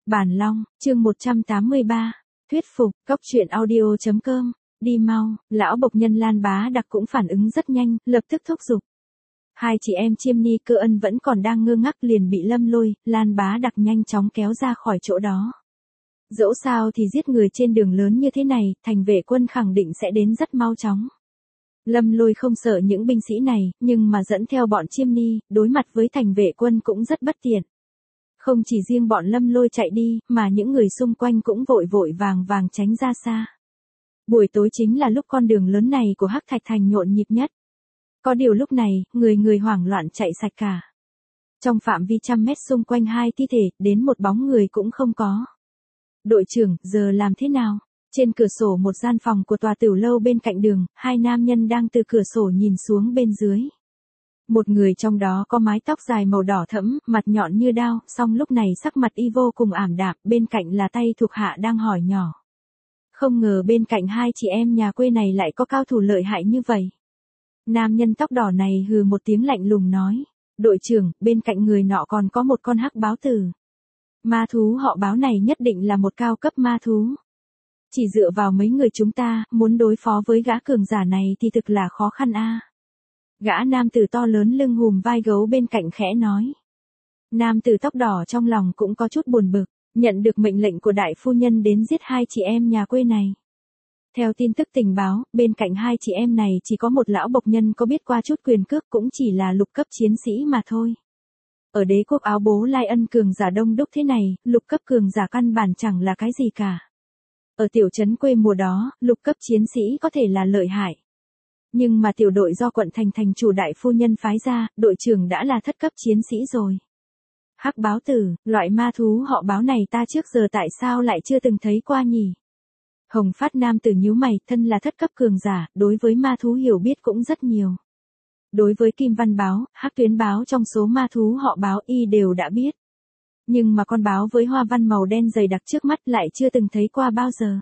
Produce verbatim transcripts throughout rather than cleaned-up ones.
Bản Long, chương một trăm tám mươi ba, thuyết phục, cóc truyện audio chấm com, đi mau, lão bộc nhân Lan Bá Đặc cũng phản ứng rất nhanh, lập tức thúc giục. Hai chị em Chiêm Ni Cơ Ân vẫn còn đang ngơ ngác liền bị Lâm Lôi, Lan Bá Đặc nhanh chóng kéo ra khỏi chỗ đó. Dẫu sao thì giết người trên đường lớn như thế này, thành vệ quân khẳng định sẽ đến rất mau chóng. Lâm Lôi không sợ những binh sĩ này, nhưng mà dẫn theo bọn Chiêm Ni, đối mặt với thành vệ quân cũng rất bất tiện. Không chỉ riêng bọn Lâm Lôi chạy đi, mà những người xung quanh cũng vội vội vàng vàng tránh ra xa. Buổi tối chính là lúc con đường lớn này của Hắc Thạch Thành nhộn nhịp nhất. Có điều lúc này, người người hoảng loạn chạy sạch cả. Trong phạm vi trăm mét xung quanh hai thi thể, đến một bóng người cũng không có. Đội trưởng, giờ làm thế nào? Trên cửa sổ một gian phòng của tòa tiểu lâu bên cạnh đường, hai nam nhân đang từ cửa sổ nhìn xuống bên dưới. Một người trong đó có mái tóc dài màu đỏ thẫm, mặt nhọn như đao, song lúc này sắc mặt y vô cùng ảm đạm, bên cạnh là tay thuộc hạ đang hỏi nhỏ. Không ngờ bên cạnh hai chị em nhà quê này lại có cao thủ lợi hại như vậy. Nam nhân tóc đỏ này hừ một tiếng lạnh lùng nói. Đội trưởng, bên cạnh người nọ còn có một con hắc báo tử. Ma thú họ Báo này nhất định là một cao cấp ma thú. Chỉ dựa vào mấy người chúng ta, muốn đối phó với gã cường giả này thì thực là khó khăn a. Gã nam tử to lớn lưng hùm vai gấu bên cạnh khẽ nói. Nam tử tóc đỏ trong lòng cũng có chút buồn bực, nhận được mệnh lệnh của đại phu nhân đến giết hai chị em nhà quê này. Theo tin tức tình báo, bên cạnh hai chị em này chỉ có một lão bộc nhân có biết qua chút quyền cước cũng chỉ là lục cấp chiến sĩ mà thôi. Ở đế quốc áo bố Lai Ân cường giả đông đúc thế này, lục cấp cường giả căn bản chẳng là cái gì cả. Ở tiểu trấn quê mùa đó, lục cấp chiến sĩ có thể là lợi hại. Nhưng mà tiểu đội do quận thành thành chủ đại phu nhân phái ra, đội trưởng đã là thất cấp chiến sĩ rồi. Hắc báo tử, loại ma thú họ Báo này ta trước giờ tại sao lại chưa từng thấy qua nhỉ? Hồng Phát nam tử nhíu mày, thân là thất cấp cường giả, đối với ma thú hiểu biết cũng rất nhiều. Đối với Kim Văn Báo, Hắc Tuyến Báo trong số ma thú họ Báo y đều đã biết. Nhưng mà con báo với hoa văn màu đen dày đặc trước mắt lại chưa từng thấy qua bao giờ.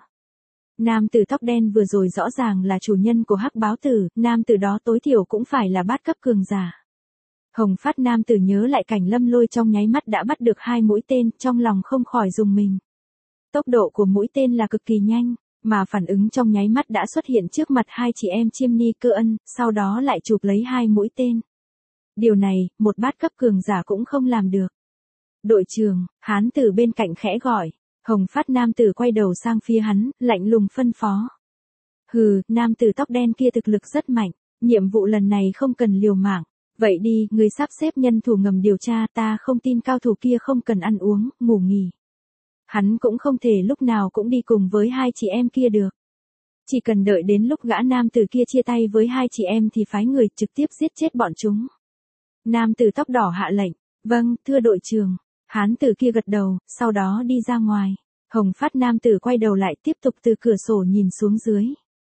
Nam tử tóc đen vừa rồi rõ ràng là chủ nhân của Hắc báo tử, nam tử đó tối thiểu cũng phải là bát cấp cường giả. Hồng Phát nam tử nhớ lại cảnh Lâm Lôi trong nháy mắt đã bắt được hai mũi tên, trong lòng không khỏi rùng mình. Tốc độ của mũi tên là cực kỳ nhanh, mà phản ứng trong nháy mắt đã xuất hiện trước mặt hai chị em Chiêm Ni Cơ Ân, sau đó lại chụp lấy hai mũi tên. Điều này, một bát cấp cường giả cũng không làm được. Đội trưởng, hán tử bên cạnh khẽ gọi. Hồng Phát nam tử quay đầu sang phía hắn, lạnh lùng phân phó. Hừ, nam tử tóc đen kia thực lực rất mạnh, nhiệm vụ lần này không cần liều mạng. Vậy đi, người sắp xếp nhân thủ ngầm điều tra, ta không tin cao thủ kia không cần ăn uống, ngủ nghỉ. Hắn cũng không thể lúc nào cũng đi cùng với hai chị em kia được. Chỉ cần đợi đến lúc gã nam tử kia chia tay với hai chị em thì phái người trực tiếp giết chết bọn chúng. Nam tử tóc đỏ hạ lệnh, vâng, thưa đội trưởng. Hán tử kia gật đầu, sau đó đi ra ngoài. Hồng Phát nam tử quay đầu lại tiếp tục từ cửa sổ nhìn xuống dưới.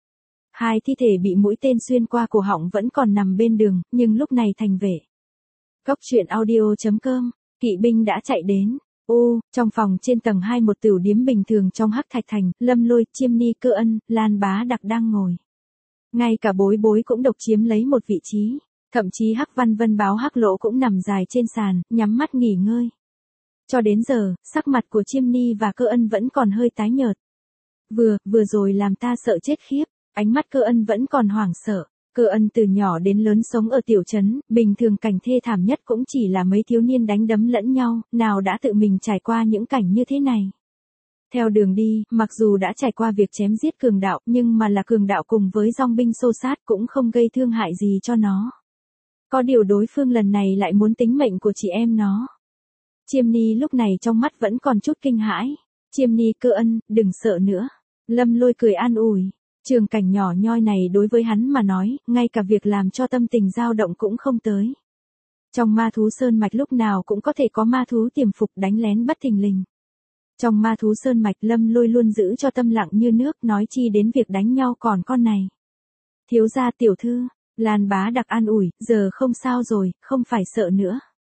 Hai thi thể bị mũi tên xuyên qua cổ họng vẫn còn nằm bên đường, nhưng lúc này thành vệ. Cóc truyện audio chấm com, kỵ binh đã chạy đến. Ô, trong phòng trên tầng hai một tiểu điếm bình thường trong Hắc Thạch Thành, Lâm Lôi, Chiêm Ni Cơ Ân, Lan Bá Đặc đang ngồi. Ngay cả Bối Bối cũng độc chiếm lấy một vị trí. Thậm chí Hắc Văn Vân Báo Hắc Lỗ cũng nằm dài trên sàn, nhắm mắt nghỉ ngơi. Cho đến giờ, sắc mặt của Chiêm Ni và Cơ Ân vẫn còn hơi tái nhợt. Vừa, vừa rồi làm ta sợ chết khiếp, ánh mắt Cơ Ân vẫn còn hoảng sợ. Cơ Ân từ nhỏ đến lớn sống ở tiểu trấn, bình thường cảnh thê thảm nhất cũng chỉ là mấy thiếu niên đánh đấm lẫn nhau, nào đã tự mình trải qua những cảnh như thế này. Theo đường đi, mặc dù đã trải qua việc chém giết cường đạo, nhưng mà là cường đạo cùng với dòng binh xô sát cũng không gây thương hại gì cho nó. Có điều đối phương lần này lại muốn tính mệnh của chị em nó. Chiêm Ni lúc này trong mắt vẫn còn chút kinh hãi. Chiêm Ni Cơ Ân, đừng sợ nữa. Lâm Lôi cười an ủi. Trường cảnh nhỏ nhoi này đối với hắn mà nói, ngay cả việc làm cho tâm tình dao động cũng không tới. Trong ma thú sơn mạch lúc nào cũng có thể có ma thú tiềm phục đánh lén bất thình lình. Trong ma thú sơn mạch Lâm Lôi luôn giữ cho tâm lặng như nước, nói chi đến việc đánh nhau còn con này. Thiếu gia tiểu thư, Lan Bá Đặc an ủi, giờ không sao rồi, không phải sợ nữa.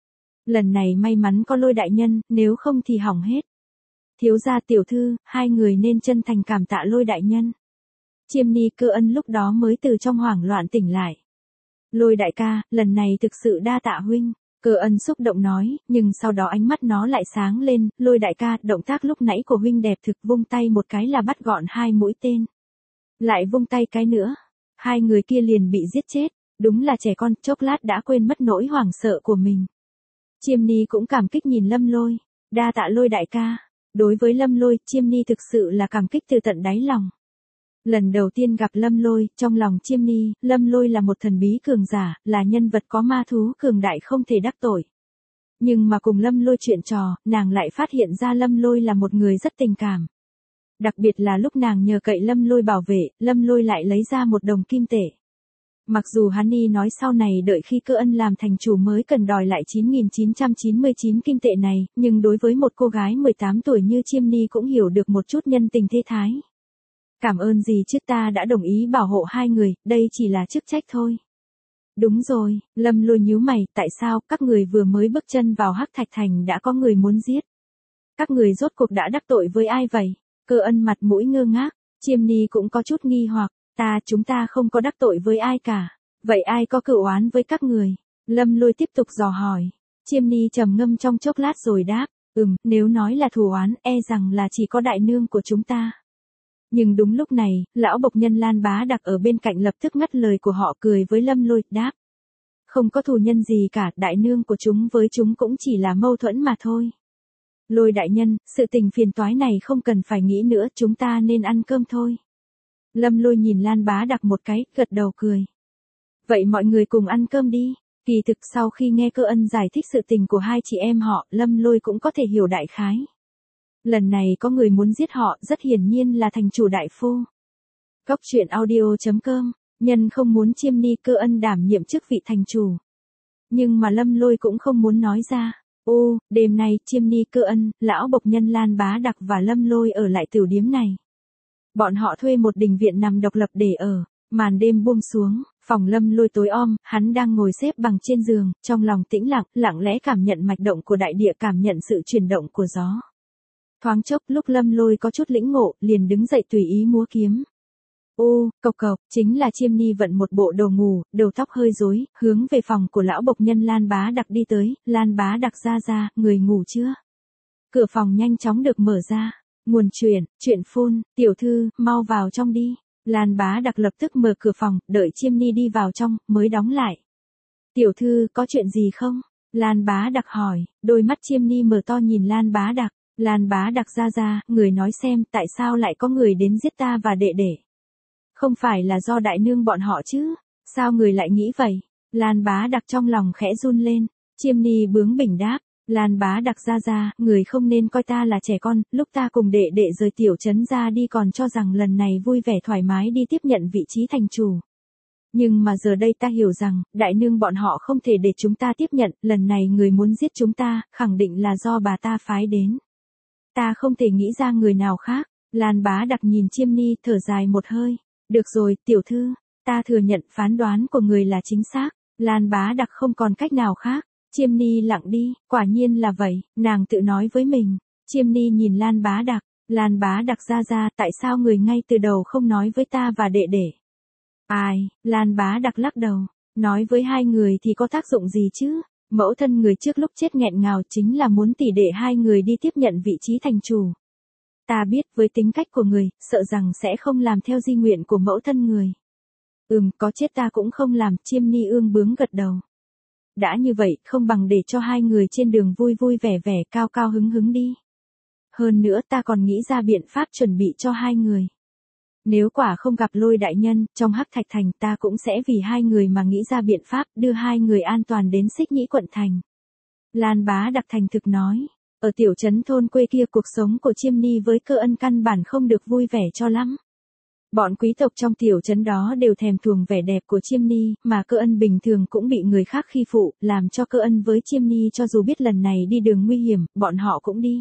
Lần này may mắn có Lôi đại nhân, nếu không thì hỏng hết. Thiếu gia tiểu thư, hai người nên chân thành cảm tạ Lôi đại nhân. Chiêm Ni Cơ Ân lúc đó mới từ trong hoảng loạn tỉnh lại. Lôi đại ca, lần này thực sự đa tạ huynh. Cơ ân xúc động nói, nhưng sau đó ánh mắt nó lại sáng lên, Lôi đại ca, động tác lúc nãy của huynh đẹp thực, vung tay một cái là bắt gọn hai mũi tên. Lại vung tay cái nữa, hai người kia liền bị giết chết, đúng là trẻ con, chốc lát đã quên mất nỗi hoảng sợ của mình. Chiêm Ni cũng cảm kích nhìn Lâm Lôi, đa tạ Lôi đại ca. Đối với Lâm Lôi, Chiêm Ni thực sự là cảm kích từ tận đáy lòng. Lần đầu tiên gặp Lâm Lôi, trong lòng Chiêm Ni, Lâm Lôi là một thần bí cường giả, là nhân vật có ma thú cường đại không thể đắc tội. Nhưng mà cùng Lâm Lôi chuyện trò, nàng lại phát hiện ra Lâm Lôi là một người rất tình cảm. Đặc biệt là lúc nàng nhờ cậy Lâm Lôi bảo vệ, Lâm Lôi lại lấy ra một đồng kim tệ. Mặc dù hắn y nói sau này đợi khi Cơ Ân làm thành chủ mới cần đòi lại chín nghìn chín trăm chín mươi chín kim tệ này, nhưng đối với một cô gái mười tám tuổi như Chiêm Ni cũng hiểu được một chút nhân tình thế thái. Cảm ơn gì chứ, ta đã đồng ý bảo hộ hai người, đây chỉ là chức trách thôi. Đúng rồi, Lâm Lôi nhíu mày, tại sao các người vừa mới bước chân vào Hắc Thạch Thành đã có người muốn giết? Các người rốt cuộc đã đắc tội với ai vậy? Cơ Ân mặt mũi ngơ ngác, Chiêm Ni cũng có chút nghi hoặc, ta chúng ta không có đắc tội với ai cả, vậy ai có cựu oán với các người? Lâm Lôi tiếp tục dò hỏi, Chiêm Ni trầm ngâm trong chốc lát rồi đáp, ừm, nếu nói là thù oán, e rằng là chỉ có đại nương của chúng ta. Nhưng đúng lúc này, lão bộc nhân Lan Bá Đặc ở bên cạnh lập tức ngắt lời của họ, cười với Lâm Lôi, đáp. Không có thù nhân gì cả, đại nương của chúng với chúng cũng chỉ là mâu thuẫn mà thôi. Lôi đại nhân, sự tình phiền toái này không cần phải nghĩ nữa, chúng ta nên ăn cơm thôi. Lâm Lôi nhìn Lan Bá Đặc một cái, gật đầu cười. Vậy mọi người cùng ăn cơm đi. Kỳ thực sau khi nghe Cơ Ân giải thích sự tình của hai chị em họ, Lâm Lôi cũng có thể hiểu đại khái. Lần này có người muốn giết họ, rất hiển nhiên là thành chủ đại phu. Cốc truyện audio chấm com, nhân không muốn Chiêm Ni Cơ Ân đảm nhiệm chức vị thành chủ. Nhưng mà Lâm Lôi cũng không muốn nói ra. Ô, đêm nay Chiêm Ni Cơ Ân, lão bộc nhân Lan Bá Đặc và Lâm Lôi ở lại tiểu điếm này. Bọn họ thuê một đình viện nằm độc lập để ở, màn đêm buông xuống, phòng Lâm Lôi tối om, hắn đang ngồi xếp bằng trên giường, trong lòng tĩnh lặng, lặng lẽ cảm nhận mạch động của đại địa, cảm nhận sự chuyển động của gió. Thoáng chốc lúc Lâm Lôi có chút lĩnh ngộ, liền đứng dậy tùy ý múa kiếm. Ô, cộc cộc, chính là Chiêm Ni vận một bộ đồ ngủ, đầu tóc hơi rối, hướng về phòng của lão bộc nhân Lan Bá Đặc đi tới, Lan Bá Đặc ra ra, người ngủ chưa? Cửa phòng nhanh chóng được mở ra. Nguồn chuyện, chuyện phun, tiểu thư, mau vào trong đi. Lan Bá Đặc lập tức mở cửa phòng, đợi Chiêm Ni đi vào trong, mới đóng lại. Tiểu thư, có chuyện gì không? Lan Bá Đặc hỏi, đôi mắt Chiêm Ni mở to nhìn Lan Bá Đặc. Lan Bá Đặc ra ra, người nói xem, tại sao lại có người đến giết ta và đệ đệ? Không phải là do đại nương bọn họ chứ? Sao người lại nghĩ vậy? Lan Bá Đặc trong lòng khẽ run lên. Chiêm Ni bướng bỉnh đáp. Lan Bá Đặc ra ra, người không nên coi ta là trẻ con, lúc ta cùng đệ đệ rời tiểu trấn ra đi còn cho rằng lần này vui vẻ thoải mái đi tiếp nhận vị trí thành chủ. Nhưng mà giờ đây ta hiểu rằng, đại nương bọn họ không thể để chúng ta tiếp nhận, lần này người muốn giết chúng ta, khẳng định là do bà ta phái đến. Ta không thể nghĩ ra người nào khác. Lan Bá Đặc nhìn Chiêm Ni thở dài một hơi. Được rồi, tiểu thư, ta thừa nhận phán đoán của người là chính xác. Lan Bá Đặc không còn cách nào khác. Chiêm Ni lặng đi, quả nhiên là vậy, nàng tự nói với mình. Chiêm Ni nhìn Lan Bá Đặc, Lan Bá Đặc ra ra, tại sao người ngay từ đầu không nói với ta và đệ đệ? Ai, Lan Bá Đặc lắc đầu, nói với hai người thì có tác dụng gì chứ? Mẫu thân người trước lúc chết nghẹn ngào chính là muốn tỷ đệ hai người đi tiếp nhận vị trí thành chủ. Ta biết với tính cách của người, sợ rằng sẽ không làm theo di nguyện của mẫu thân người. Ừm, có chết ta cũng không làm, Chiêm Ni ương bướng gật đầu. Đã như vậy, không bằng để cho hai người trên đường vui vui vẻ vẻ, cao cao hứng hứng đi. Hơn nữa ta còn nghĩ ra biện pháp chuẩn bị cho hai người. Nếu quả không gặp Lôi đại nhân, trong Hắc Thạch Thành ta cũng sẽ vì hai người mà nghĩ ra biện pháp, đưa hai người an toàn đến Xích Nhĩ quận thành. Lan Bá Đặc thành thực nói, ở tiểu trấn thôn quê kia cuộc sống của Chiêm Ni với Cơ Ân căn bản không được vui vẻ cho lắm. Bọn quý tộc trong tiểu trấn đó đều thèm thuồng vẻ đẹp của Chiêm Ni, mà Cơ Ân bình thường cũng bị người khác khi phụ, làm cho Cơ Ân với Chiêm Ni cho dù biết lần này đi đường nguy hiểm, bọn họ cũng đi.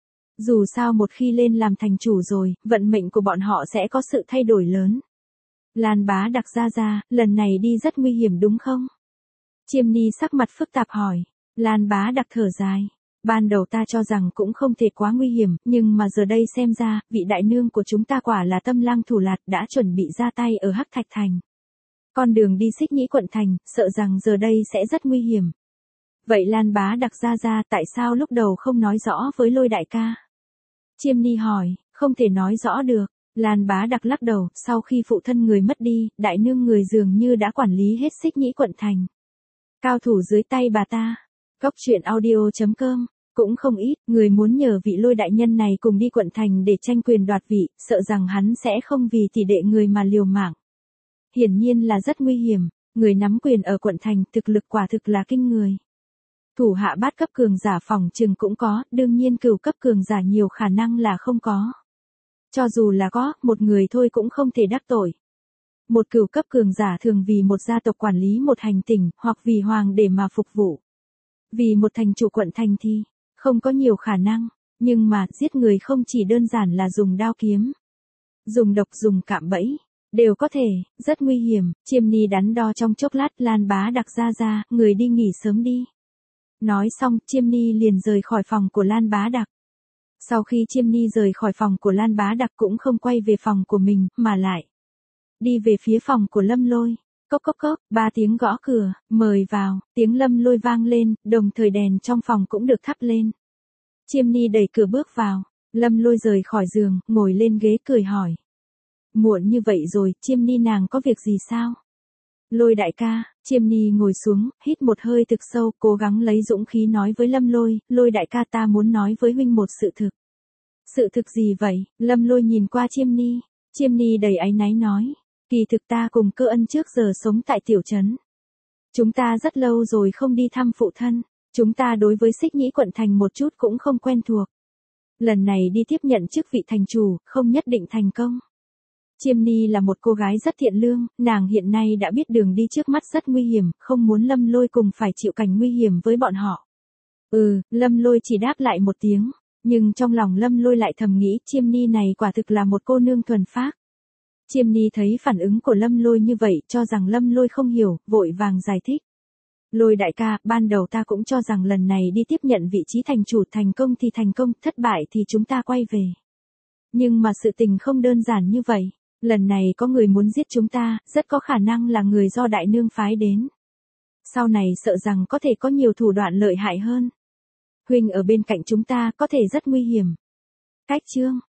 Dù sao một khi lên làm thành chủ rồi, vận mệnh của bọn họ sẽ có sự thay đổi lớn. Lan Bá Đặc ra ra, lần này đi rất nguy hiểm đúng không? Chiêm Ni sắc mặt phức tạp hỏi. Lan Bá Đặc thở dài. Ban đầu ta cho rằng cũng không thể quá nguy hiểm, nhưng mà giờ đây xem ra, vị đại nương của chúng ta quả là tâm lang thủ lạt đã chuẩn bị ra tay ở Hắc Thạch Thành. Con đường đi Xích Nhĩ quận thành, sợ rằng giờ đây sẽ rất nguy hiểm. Vậy Lan Bá Đặc ra ra tại sao lúc đầu không nói rõ với Lôi đại ca? Chiêm Ni hỏi, không thể nói rõ được. Lan Bá Đặc lắc đầu, sau khi phụ thân người mất đi, đại nương người dường như đã quản lý hết Xích Nhĩ quận thành. Cao thủ dưới tay bà ta. Cốc truyện audio chấm com. Cũng không ít, người muốn nhờ vị Lôi đại nhân này cùng đi quận thành để tranh quyền đoạt vị, sợ rằng hắn sẽ không vì tỷ đệ người mà liều mạng. Hiển nhiên là rất nguy hiểm, người nắm quyền ở quận thành thực lực quả thực là kinh người. Thủ hạ bát cấp cường giả phòng trừng cũng có, đương nhiên cửu cấp cường giả nhiều khả năng là không có. Cho dù là có, một người thôi cũng không thể đắc tội. Một cửu cấp cường giả thường vì một gia tộc quản lý một hành tỉnh, hoặc vì hoàng để mà phục vụ. Vì một thành chủ quận thành thì, không có nhiều khả năng, nhưng mà giết người không chỉ đơn giản là dùng đao kiếm. Dùng độc dùng cạm bẫy, đều có thể, rất nguy hiểm. Chiêm Ni đắn đo trong chốc lát, Lan Bá Đặc ra ra, người đi nghỉ sớm đi. Nói xong, Chiêm Ni liền rời khỏi phòng của Lan Bá Đặc. Sau khi Chiêm Ni rời khỏi phòng của Lan Bá Đặc cũng không quay về phòng của mình, mà lại đi về phía phòng của Lâm Lôi. Cốc cốc cốc, ba tiếng gõ cửa, mời vào, tiếng Lâm Lôi vang lên, đồng thời đèn trong phòng cũng được thắp lên. Chiêm Ni đẩy cửa bước vào, Lâm Lôi rời khỏi giường, ngồi lên ghế cười hỏi. Muộn như vậy rồi, Chiêm Ni nàng có việc gì sao? Lôi đại ca, Chiêm Ni ngồi xuống, hít một hơi thực sâu, cố gắng lấy dũng khí nói với Lâm Lôi, Lôi đại ca ta muốn nói với huynh một sự thực. Sự thực gì vậy? Lâm Lôi nhìn qua Chiêm Ni, Chiêm Ni đầy áy náy nói, kỳ thực ta cùng Cơ Ân trước giờ sống tại tiểu trấn. Chúng ta rất lâu rồi không đi thăm phụ thân, chúng ta đối với Xích Nhĩ quận thành một chút cũng không quen thuộc. Lần này đi tiếp nhận chức vị thành chủ, không nhất định thành công. Chiêm Ni là một cô gái rất thiện lương, nàng hiện nay đã biết đường đi trước mắt rất nguy hiểm, không muốn Lâm Lôi cùng phải chịu cảnh nguy hiểm với bọn họ. Ừ, Lâm Lôi chỉ đáp lại một tiếng, nhưng trong lòng Lâm Lôi lại thầm nghĩ Chiêm Ni này quả thực là một cô nương thuần phác. Chiêm Ni thấy phản ứng của Lâm Lôi như vậy, cho rằng Lâm Lôi không hiểu, vội vàng giải thích. Lôi đại ca, ban đầu ta cũng cho rằng lần này đi tiếp nhận vị trí thành chủ thành công thì thành công, thất bại thì chúng ta quay về. Nhưng mà sự tình không đơn giản như vậy. Lần này có người muốn giết chúng ta, rất có khả năng là người do đại nương phái đến. Sau này sợ rằng có thể có nhiều thủ đoạn lợi hại hơn. Huynh ở bên cạnh chúng ta có thể rất nguy hiểm. Cách chương